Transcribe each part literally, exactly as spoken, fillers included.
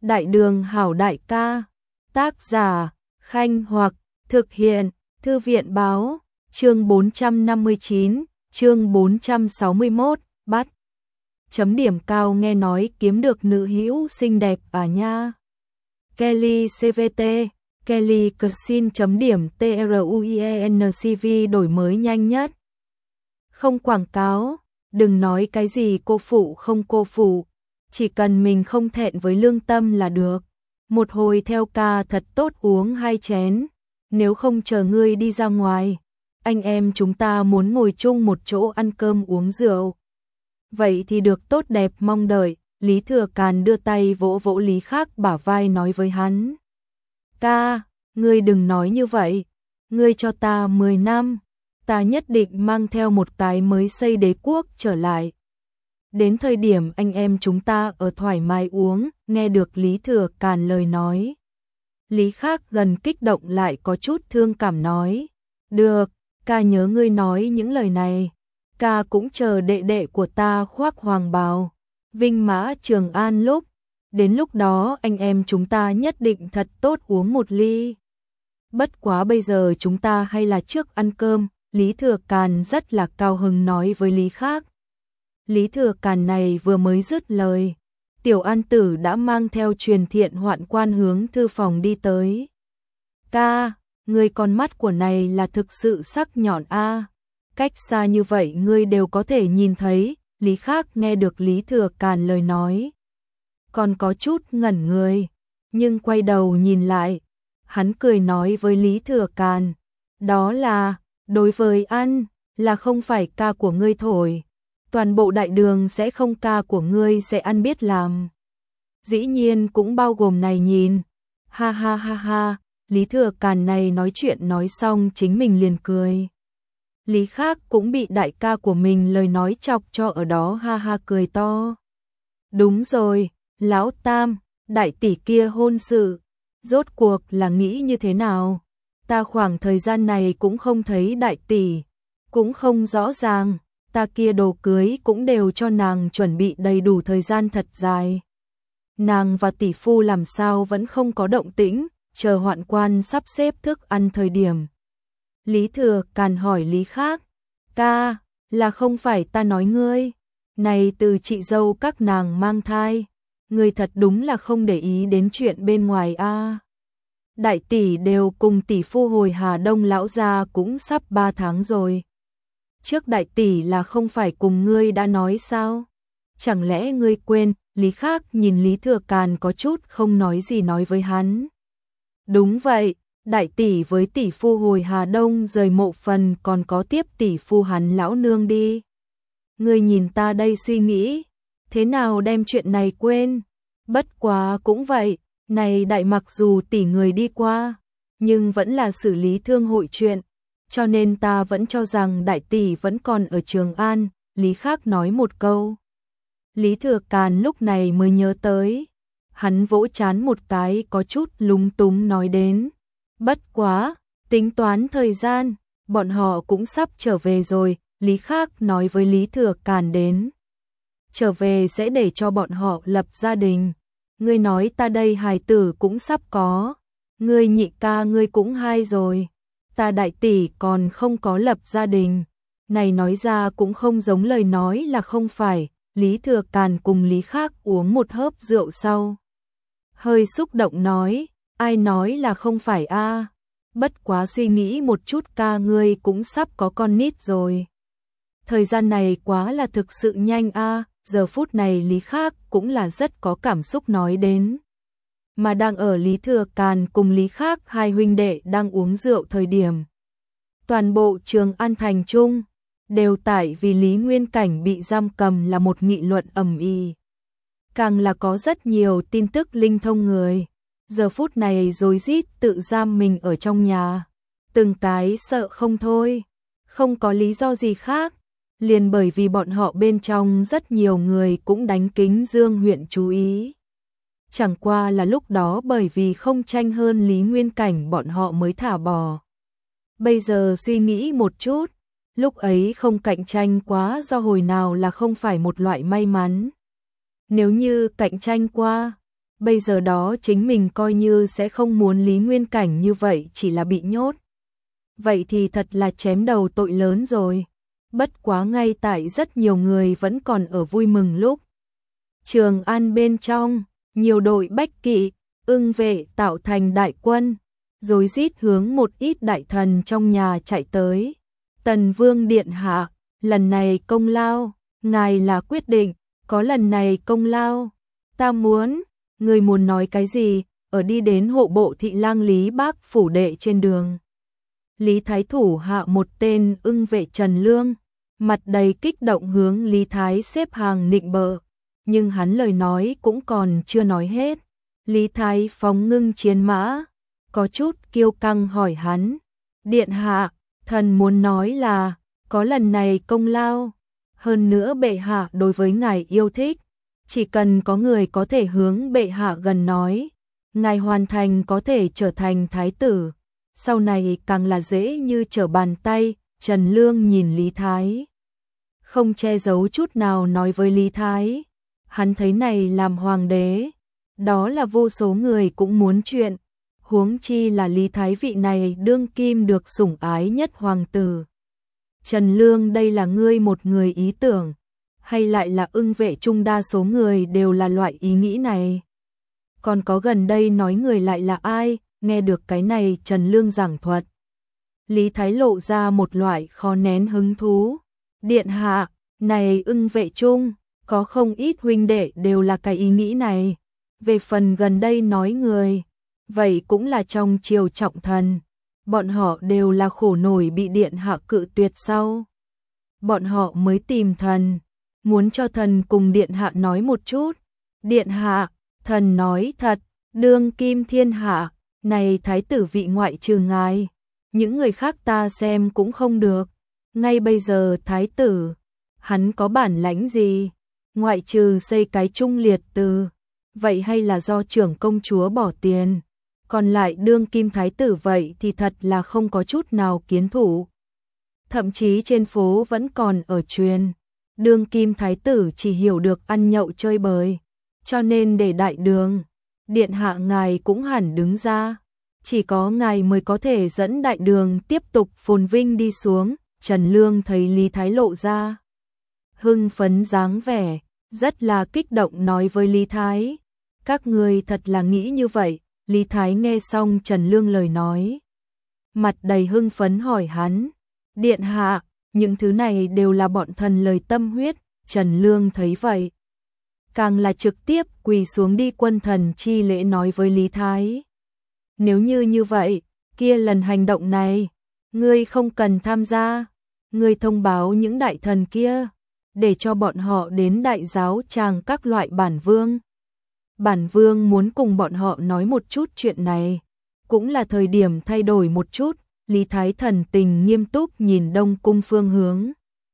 Đại đường hảo đại ca. Tác giả Khanh Hoặc. Thực hiện Thư viện báo. Chương bốn trăm năm mươi chín, chương bốn trăm sáu mươi mốt, bắt. Chấm điểm cao nghe nói kiếm được nữ hữu xinh đẹp à nha. Kelly xê vê tê, Kelly Cuisine chấm điểm truienCV đổi mới nhanh nhất. Không quảng cáo, đừng nói cái gì cô phụ không cô phụ, chỉ cần mình không thẹn với lương tâm là được. Một hồi theo ca thật tốt uống hai chén, nếu không chờ ngươi đi ra ngoài, anh em chúng ta muốn ngồi chung một chỗ ăn cơm uống rượu. Vậy thì được, tốt đẹp, mong đợi. Lý Thừa Càn đưa tay vỗ vỗ Lý Khắc bả vai nói với hắn. Ca, ngươi đừng nói như vậy, ngươi cho ta mười năm, ta nhất định mang theo một cái mới xây đế quốc trở lại. Đến thời điểm anh em chúng ta ở thoải mái uống, nghe được Lý Thừa Càn lời nói. Lý Khắc gần kích động lại có chút thương cảm nói. Được, ca nhớ ngươi nói những lời này, ca cũng chờ đệ đệ của ta khoác hoàng bào, vinh mã Trường An lúc, đến lúc đó anh em chúng ta nhất định thật tốt uống một ly. Bất quá bây giờ chúng ta hay là trước ăn cơm, Lý Thừa Càn rất là cao hứng nói với Lý Khắc. Lý Thừa Càn này vừa mới dứt lời, Tiểu An Tử đã mang theo Truyền Thiện Hoạn Quan hướng thư phòng đi tới. Ca, ngươi con mắt của này là thực sự sắc nhọn a, cách xa như vậy ngươi đều có thể nhìn thấy. Lý Khắc nghe được Lý Thừa Càn lời nói, còn có chút ngẩn người, nhưng quay đầu nhìn lại, hắn cười nói với Lý Thừa Càn, đó là, đối với ăn, là không phải ca của ngươi thổi, toàn bộ đại đường sẽ không ca của ngươi sẽ ăn biết làm. Dĩ nhiên cũng bao gồm này nhìn, ha ha ha ha, Lý Thừa Càn này nói chuyện nói xong chính mình liền cười. Lý Khắc cũng bị đại ca của mình lời nói chọc cho ở đó ha ha cười to. Đúng rồi, lão tam, đại tỷ kia hôn sự, rốt cuộc là nghĩ như thế nào? Ta khoảng thời gian này cũng không thấy đại tỷ, cũng không rõ ràng, ta kia đồ cưới cũng đều cho nàng chuẩn bị đầy đủ thời gian thật dài. Nàng và tỷ phu làm sao vẫn không có động tĩnh, chờ Hoạn Quan sắp xếp thức ăn thời điểm. Lý Thừa Càn hỏi Lý Khắc, ca, là không phải ta nói ngươi, này từ chị dâu các nàng mang thai, ngươi thật đúng là không để ý đến chuyện bên ngoài a. À. Đại tỷ đều cùng tỷ phu hồi Hà Đông lão gia cũng sắp ba tháng rồi. Trước đại tỷ là không phải cùng ngươi đã nói sao? Chẳng lẽ ngươi quên? Lý Khắc nhìn Lý Thừa Càn có chút không nói gì nói với hắn. Đúng vậy. Đại tỷ với tỷ phu hồi Hà Đông rời mộ phần còn có tiếp tỷ phu hắn lão nương đi. Ngươi nhìn ta đây suy nghĩ, thế nào đem chuyện này quên? Bất quá cũng vậy, này đại mặc dù tỷ người đi qua, nhưng vẫn là xử lý thương hội chuyện, cho nên ta vẫn cho rằng đại tỷ vẫn còn ở Trường An. Lý Khắc nói một câu. Lý Thừa Càn lúc này mới nhớ tới, hắn vỗ trán một cái có chút lúng túng nói đến. Bất quá, tính toán thời gian, bọn họ cũng sắp trở về rồi, Lý Khắc nói với Lý Thừa Càn đến. Trở về sẽ để cho bọn họ lập gia đình. Ngươi nói ta đây hài tử cũng sắp có, ngươi nhị ca ngươi cũng hai rồi, ta đại tỷ còn không có lập gia đình. Này nói ra cũng không giống lời nói là không phải. Lý Thừa Càn cùng Lý Khắc uống một hớp rượu sau, hơi xúc động nói. Ai nói là không phải a? À? Bất quá suy nghĩ một chút ca ngươi cũng sắp có con nít rồi. Thời gian này quá là thực sự nhanh a. À? Giờ phút này Lý Khắc cũng là rất có cảm xúc nói đến. Mà đang ở Lý Thừa Càn cùng Lý Khắc hai huynh đệ đang uống rượu thời điểm. Toàn bộ Trường An thành trung đều tại vì Lý Nguyên Cảnh bị giam cầm là một nghị luận ầm ĩ. Càng là có rất nhiều tin tức linh thông người. Giờ phút này rối rít tự giam mình ở trong nhà, từng cái sợ không thôi, không có lý do gì khác, liền bởi vì bọn họ bên trong rất nhiều người cũng đánh Kính Dương huyện chú ý. Chẳng qua là lúc đó bởi vì không tranh hơn Lý Nguyên Cảnh bọn họ mới thả bỏ. Bây giờ suy nghĩ một chút, lúc ấy không cạnh tranh quá do hồi nào là không phải một loại may mắn. Nếu như cạnh tranh qua, bây giờ đó chính mình coi như sẽ không muốn Lý Nguyên Cảnh như vậy chỉ là bị nhốt. Vậy thì thật là chém đầu tội lớn rồi. Bất quá ngay tại rất nhiều người vẫn còn ở vui mừng lúc. Trường An bên trong, nhiều đội bách kỵ, ưng vệ tạo thành đại quân, rối rít hướng một ít đại thần trong nhà chạy tới. Tần Vương điện hạ, lần này công lao, ngài là quyết định, có lần này công lao, ta muốn, người muốn nói cái gì, ở đi đến hộ bộ thị lang Lý Bác phủ đệ trên đường. Lý Thái thủ hạ một tên ưng vệ Trần Lương, mặt đầy kích động hướng Lý Thái xếp hàng nịnh bợ, nhưng hắn lời nói cũng còn chưa nói hết. Lý Thái phóng ngưng chiến mã, có chút kiêu căng hỏi hắn, điện hạ, thần muốn nói là, có lần này công lao, hơn nữa bệ hạ đối với ngài yêu thích, chỉ cần có người có thể hướng bệ hạ gần nói, ngài hoàn thành có thể trở thành thái tử, sau này càng là dễ như trở bàn tay. Trần Lương nhìn Lý Thái, không che giấu chút nào nói với Lý Thái, hắn thấy này làm hoàng đế, đó là vô số người cũng muốn chuyện, huống chi là Lý Thái vị này đương kim được sủng ái nhất hoàng tử. Trần Lương, đây là ngươi một người ý tưởng, hay lại là ưng vệ trung đa số người đều là loại ý nghĩ này? Còn có gần đây nói người lại là ai? Nghe được cái này Trần Lương giảng thuật, Lý Thái lộ ra một loại khó nén hứng thú. Điện hạ, này ưng vệ trung, có không ít huynh đệ đều là cái ý nghĩ này. Về phần gần đây nói người, vậy cũng là trong triều trọng thần. Bọn họ đều là khổ nổi bị điện hạ cự tuyệt sau. Bọn họ mới tìm thần, muốn cho thần cùng điện hạ nói một chút. Điện hạ, thần nói thật, đương kim thiên hạ, này thái tử vị ngoại trừ ngài, những người khác ta xem cũng không được. Ngay bây giờ thái tử, hắn có bản lãnh gì? Ngoại trừ xây cái trung liệt từ, vậy hay là do trưởng công chúa bỏ tiền? Còn lại đương kim thái tử vậy thì thật là không có chút nào kiến thủ. Thậm chí trên phố vẫn còn ở truyền, đương kim thái tử chỉ hiểu được ăn nhậu chơi bời, cho nên để đại đường, điện hạ ngài cũng hẳn đứng ra. Chỉ có ngài mới có thể dẫn đại đường tiếp tục phồn vinh đi xuống. Trần Lương thấy Lý Thái lộ ra hưng phấn dáng vẻ, rất là kích động nói với Lý Thái, các người thật là nghĩ như vậy. Lý Thái nghe xong Trần Lương lời nói, mặt đầy hưng phấn hỏi hắn, điện hạ, những thứ này đều là bọn thần lời tâm huyết. Trần Lương thấy vậy, càng là trực tiếp quỳ xuống đi quân thần chi lễ nói với Lý Thái, nếu như như vậy, kia lần hành động này, ngươi không cần tham gia, ngươi thông báo những đại thần kia, để cho bọn họ đến đại giáo tràng các loại bản vương. Bản vương muốn cùng bọn họ nói một chút chuyện này, cũng là thời điểm thay đổi một chút. Lý Thái thần tình nghiêm túc nhìn Đông Cung phương hướng,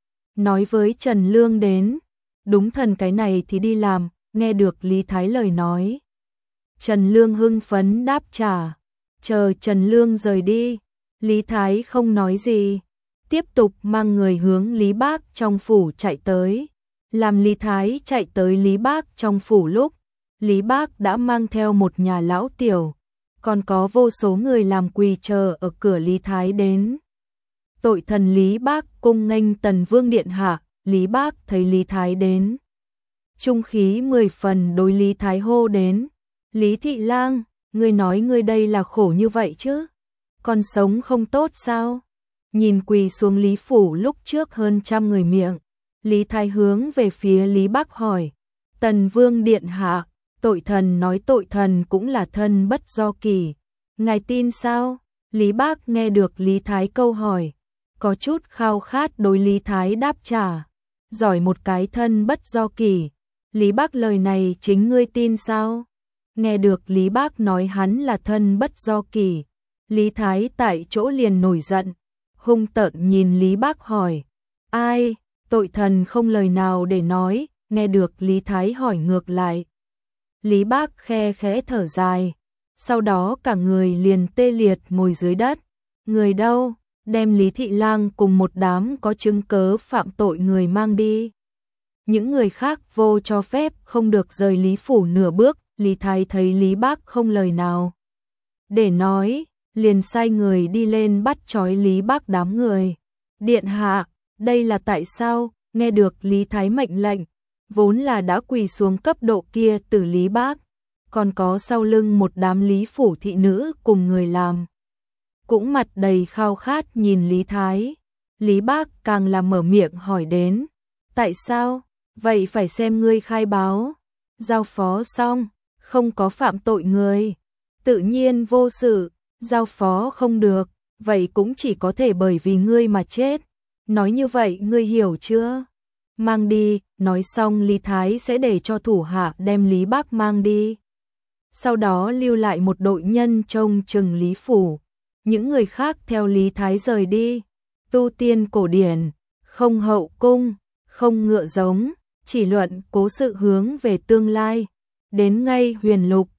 nói với Trần Lương đến, đúng thần cái này thì đi làm. Nghe được Lý Thái lời nói, Trần Lương hưng phấn đáp trả. Chờ Trần Lương rời đi, Lý Thái không nói gì, tiếp tục mang người hướng Lý Bác trong phủ chạy tới. Làm Lý Thái chạy tới Lý Bác trong phủ lúc, Lý Bác đã mang theo một nhà lão tiểu, còn có vô số người làm quỳ chờ ở cửa Lý Thái đến. Tội thần Lý Bác cung nghênh Tần Vương điện hạ. Lý Bác thấy Lý Thái đến, trung khí mười phần đối Lý Thái hô đến, Lý thị lang, ngươi nói ngươi đây là khổ như vậy chứ? Còn sống không tốt sao? Nhìn quỳ xuống Lý phủ lúc trước hơn trăm người miệng, Lý Thái hướng về phía Lý Bác hỏi, Tần Vương điện hạ, tội thần nói tội thần cũng là thân bất do kỳ, ngài tin sao? Lý Bác nghe được Lý Thái câu hỏi, có chút khao khát đối Lý Thái đáp trả, giỏi một cái thân bất do kỳ. Lý Bác lời này chính ngươi tin sao? Nghe được Lý Bác nói hắn là thân bất do kỳ, Lý Thái tại chỗ liền nổi giận, hung tợn nhìn Lý Bác hỏi, ai? Tội thần không lời nào để nói. Nghe được Lý Thái hỏi ngược lại, Lý Bác khe khẽ thở dài, sau đó cả người liền tê liệt ngồi dưới đất. Người đâu? Đem Lý thị lang cùng một đám có chứng cớ phạm tội người mang đi. Những người khác vô cho phép không được rời Lý phủ nửa bước. Lý Thái thấy Lý Bác không lời nào để nói, liền sai người đi lên bắt trói Lý Bác đám người. Điện hạ, đây là tại sao? Nghe được Lý Thái mệnh lệnh, vốn là đã quỳ xuống cấp độ kia từ Lý Bác, còn có sau lưng một đám Lý phủ thị nữ cùng người làm, cũng mặt đầy khao khát nhìn Lý Thái. Lý Bác càng là mở miệng hỏi đến, tại sao? Vậy phải xem ngươi khai báo. Giao phó xong, không có phạm tội người, tự nhiên vô sự. Giao phó không được, vậy cũng chỉ có thể bởi vì ngươi mà chết. Nói như vậy ngươi hiểu chưa? Mang đi. Nói xong Lý Thái sẽ để cho thủ hạ đem Lý Bác mang đi, sau đó lưu lại một đội nhân trông chừng Lý phủ. Những người khác theo Lý Thái rời đi. Tu tiên cổ điển, không hậu cung, không ngựa giống, chỉ luận cố sự hướng về tương lai. Đến ngay huyền lục,